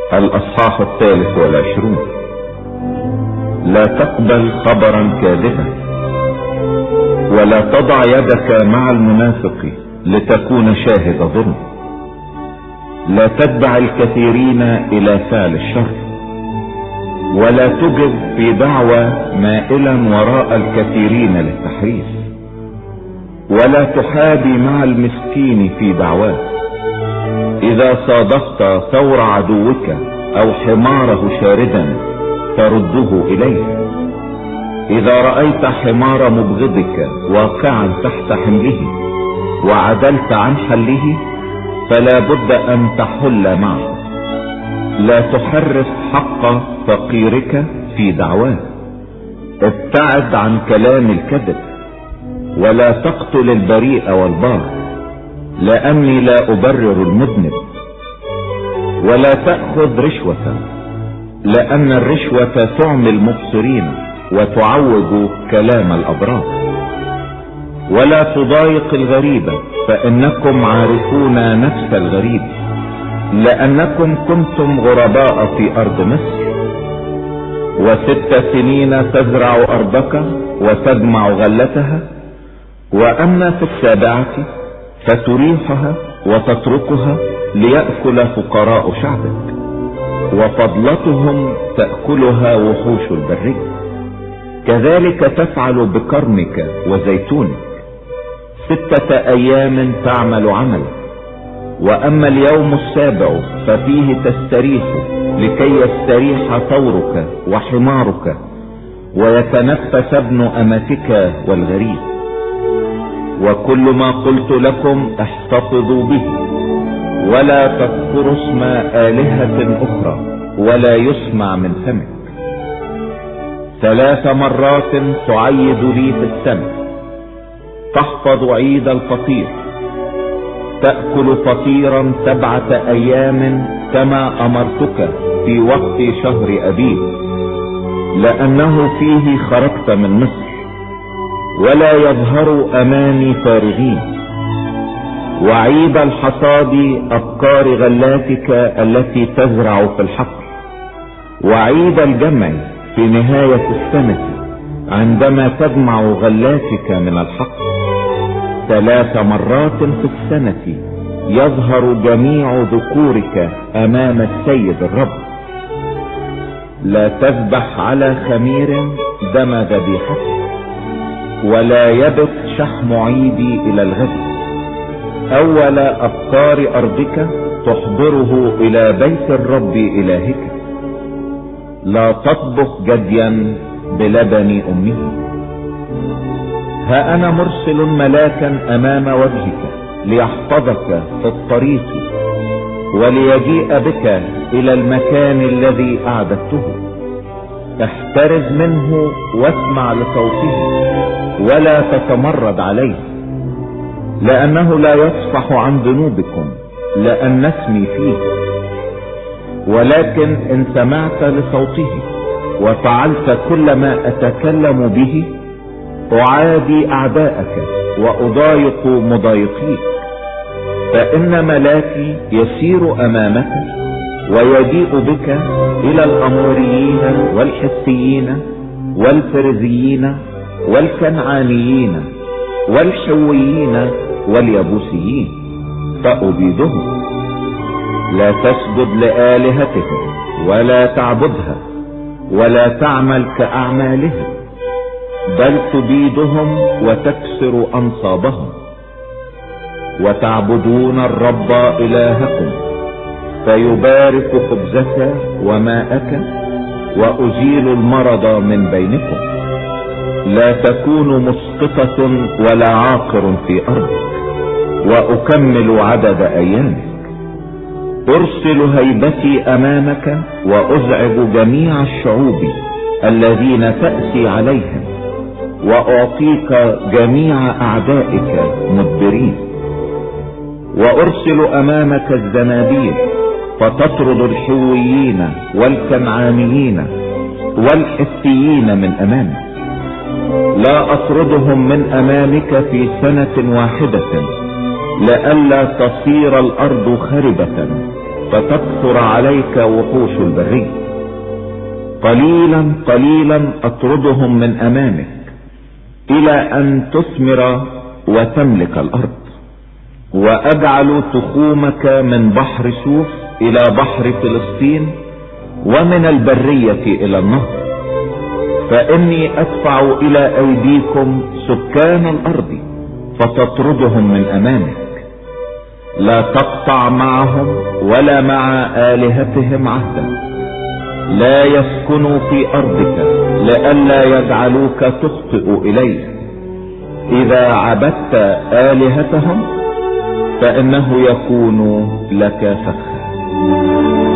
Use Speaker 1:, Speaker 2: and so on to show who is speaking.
Speaker 1: الأصحاح 23. لا تقبل خبرا كاذبا، ولا تضع يدك مع المنافق لتكون شاهد ظلم. لا تتبع الكثيرين إلى فعل الشر، ولا تجب في دعوى مائلا وراء الكثيرين للتحريف، ولا تحابي مع المسكين في دعواه. إذا صادفت ثور عدوك أو حماره شاردا فرده إليه. إذا رأيت حمار مبغضك واقعا تحت حمله وعدلت عن حله، فلا بد أن تحل معه. لا تحرف حق فقيرك في دعواه. ابتعد عن كلام الكذب، ولا تقتل البريء والبار، لأني لا أبرر المذنب. ولا تأخذ رشوة، لأن الرشوة تعمي المبصرين وتعوج كلام الأبرار. ولا تضايق الغريب، فإنكم عارفون نفس الغريب، لأنكم كنتم غرباء في أرض مصر. 6 سنين تزرع أرضك وتجمع غلتها، وأما في 7 فتريحها وتتركها ليأكل فقراء شعبك، وفضلتهم تأكلها وحوش البرية. كذلك تفعل بكرمك وزيتونك. 6 أيام تعمل عملك، وأما اليوم 7 ففيه تستريح، لكي يستريح ثورك وحمارك ويتنفس ابن أمتك والغريب. وكل ما قلت لكم احتفظوا به، ولا تذكروا اسم آلهة أخرى ولا يسمع من فمك. 3 مرات تعيد لي في السنة. تحفظ عيد الفطير، تأكل فطيرا 7 أيام كما أمرتك في وقت شهر أبيب، لأنه فيه خرجت من مصر. ولا يظهر أمامي فارغين. وعيد الحصاد أبكار غلاتك التي تزرع في الحقل. وعيد الجمع في نهاية السنة عندما تجمع غلاتك من الحقل. 3 مرات في السنة يظهر جميع ذكورك أمام السيد الرب. لا تذبح على خمير دم ذبيحتك، ولا يبت شحم عيدي إلى الغد. أول أبكار أرضك تحضره إلى بيت الرب إلهك. لا تطبخ جديا بلبن أمه. ها أنا مرسل ملاكا أمام وجهك ليحفظك في الطريق، وليجيء بك إلى المكان الذي أعددته. احترز منه واسمع لصوته، ولا تتمرد عليه، لأنه لا يصفح عن ذنوبكم لأن اسمي فيه. ولكن إن سمعت لصوته وفعلت كل ما أتكلم به، أعادي أعداءك وأضايق مضايقيك. فإن ملاكي يسير أمامك ويجيء بك إلى الأموريين والحسيين والفرزيين والكنعانيين والحويين واليبوسيين فأبيدهم. لا تسجد لآلهتهم ولا تعبدها، ولا تعمل كأعمالهم، بل تبيدهم وتكسر أنصابهم. وتعبدون الرب إلهكم، فيبارك خبزك وماءك، وأزيل المرض من بينكم. لا تكون مسقطة ولا عاقر في أرضك، وأكمل عدد أيامك. أرسل هيبتي أمامك وأزعج جميع الشعوب الذين تأسي عليهم، وأعطيك جميع أعدائك مدبرين. وأرسل أمامك الزنابيل فتطرد الحويين والكنعانيين والحثيين من أمامك. لا أطردهم من أمامك في سنة واحدة، لئلا تصير الأرض خربة فتكثر عليك وحوش البرية. قليلا قليلا اطردهم من امامك الى ان تثمر وتملك الارض. واجعل تخومك من بحر شوف الى بحر فلسطين، ومن البرية الى النهر. فاني ادفع الى ايديكم سكان الارض فتطردهم من امامك. لا تقطع معهم ولا مع آلهتهم عهدا. لا يسكنوا في ارضك لئلا يجعلوك تخطئ اليه. اذا عبدت آلهتهم فانه يكون لك فخا.